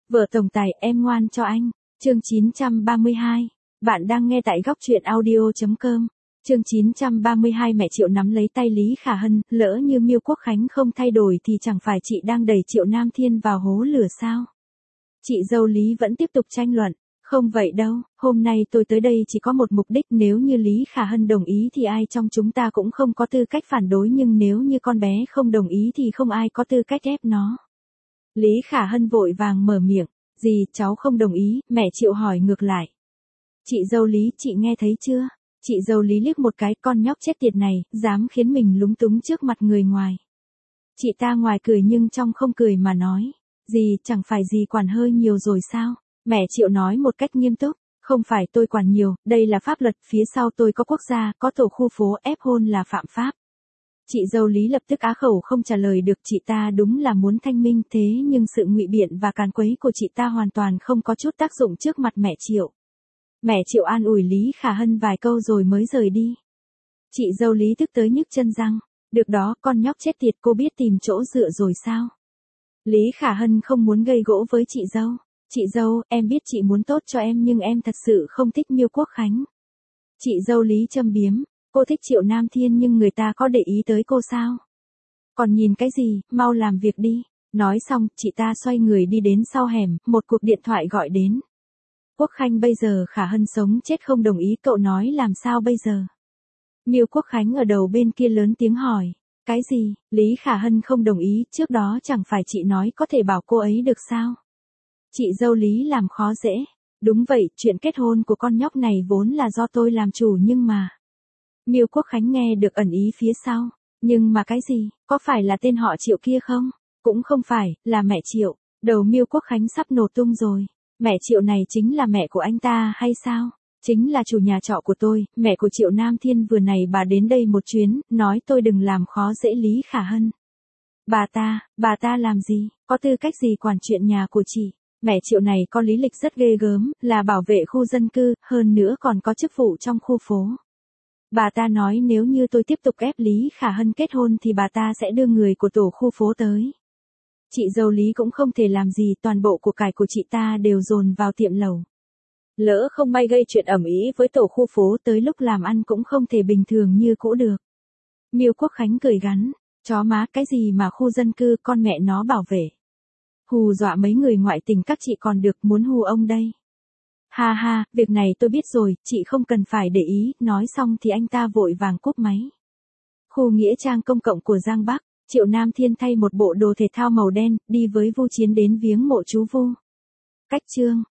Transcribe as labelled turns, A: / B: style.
A: Vợ tổng tài em ngoan cho anh. Chương 932. Bạn đang nghe tại góc truyện audio.com. Chương 932 mẹ Triệu nắm lấy tay Lý Khả Hân, lỡ như Miêu Quốc Khánh không thay đổi thì chẳng phải chị đang đẩy Triệu Nam Thiên vào hố lửa sao? Chị dâu Lý vẫn tiếp tục tranh luận. Không vậy đâu, hôm nay tôi tới đây chỉ có một mục đích, nếu như Lý Khả Hân đồng ý thì ai trong chúng ta cũng không có tư cách phản đối, nhưng nếu như con bé không đồng ý thì không ai có tư cách ép nó. Lý Khả Hân vội vàng mở miệng. Gì, cháu không đồng ý, mẹ Triệu hỏi ngược lại. Chị dâu Lý, chị nghe thấy chưa? Chị dâu Lý liếc một cái, con nhóc chết tiệt này, dám khiến mình lúng túng trước mặt người ngoài. Chị ta ngoài cười nhưng trong không cười mà nói. Gì, chẳng phải gì quản hơi nhiều rồi sao? Mẹ Triệu nói một cách nghiêm túc. Không phải tôi quản nhiều, đây là pháp luật, phía sau tôi có quốc gia, có tổ khu phố, ép hôn là phạm pháp. Chị dâu Lý lập tức á khẩu không trả lời được, chị ta đúng là muốn thanh minh, thế nhưng sự ngụy biện và càn quấy của chị ta hoàn toàn không có chút tác dụng trước mặt mẹ Triệu. Mẹ Triệu an ủi Lý Khả Hân vài câu rồi mới rời đi. Chị dâu Lý tức tới nhức chân răng. Được đó, con nhóc chết tiệt, cô biết tìm chỗ dựa rồi sao? Lý Khả Hân không muốn gây gỗ với chị dâu. Chị dâu, em biết chị muốn tốt cho em nhưng em thật sự không thích Miêu Quốc Khánh. Chị dâu Lý châm biếm. Cô thích Triệu Nam Thiên nhưng người ta có để ý tới cô sao? Còn nhìn cái gì, mau làm việc đi. Nói xong, chị ta xoay người đi đến sau hẻm, một cuộc điện thoại gọi đến. Quốc Khánh bây giờ Khả Hân sống chết không đồng ý, cậu nói làm sao bây giờ? Miêu Quốc Khánh ở đầu bên kia lớn tiếng hỏi. Cái gì, Lý Khả Hân không đồng ý, trước đó chẳng phải chị nói có thể bảo cô ấy được sao? Chị dâu Lý làm khó dễ. Đúng vậy, chuyện kết hôn của con nhóc này vốn là do tôi làm chủ nhưng mà... Miêu Quốc Khánh nghe được ẩn ý phía sau. Nhưng mà cái gì, có phải là tên họ Triệu kia không? Cũng không phải, là mẹ Triệu. Đầu Miêu Quốc Khánh sắp nổ tung rồi. Mẹ Triệu này chính là mẹ của anh ta hay sao? Chính là chủ nhà trọ của tôi, mẹ của Triệu Nam Thiên. Vừa này bà đến đây một chuyến, nói tôi đừng làm khó dễ Lý Khả Hân. Bà ta làm gì, có tư cách gì quản chuyện nhà của chị? Mẹ Triệu này có lý lịch rất ghê gớm, là bảo vệ khu dân cư, hơn nữa còn có chức vụ trong khu phố. Bà ta nói nếu như tôi tiếp tục ép Lý Khả Hân kết hôn thì bà ta sẽ đưa người của tổ khu phố tới. Chị dâu Lý cũng không thể làm gì, toàn bộ của cải của chị ta đều dồn vào tiệm lẩu. Lỡ không may gây chuyện ầm ĩ với tổ khu phố, tới lúc làm ăn cũng không thể bình thường như cũ được. Miêu Quốc Khánh cười gắn, chó má, cái gì mà khu dân cư, con mẹ nó bảo vệ. Hù dọa mấy người ngoại tình các chị còn được, muốn hù ông đây. Ha ha, việc này tôi biết rồi, chị không cần phải để ý. Nói xong thì anh ta vội vàng cúp máy. Khu nghĩa trang công cộng của Giang Bắc, Triệu Nam Thiên thay một bộ đồ thể thao màu đen, đi với Vu Chiến đến viếng mộ chú Vu. Cách chương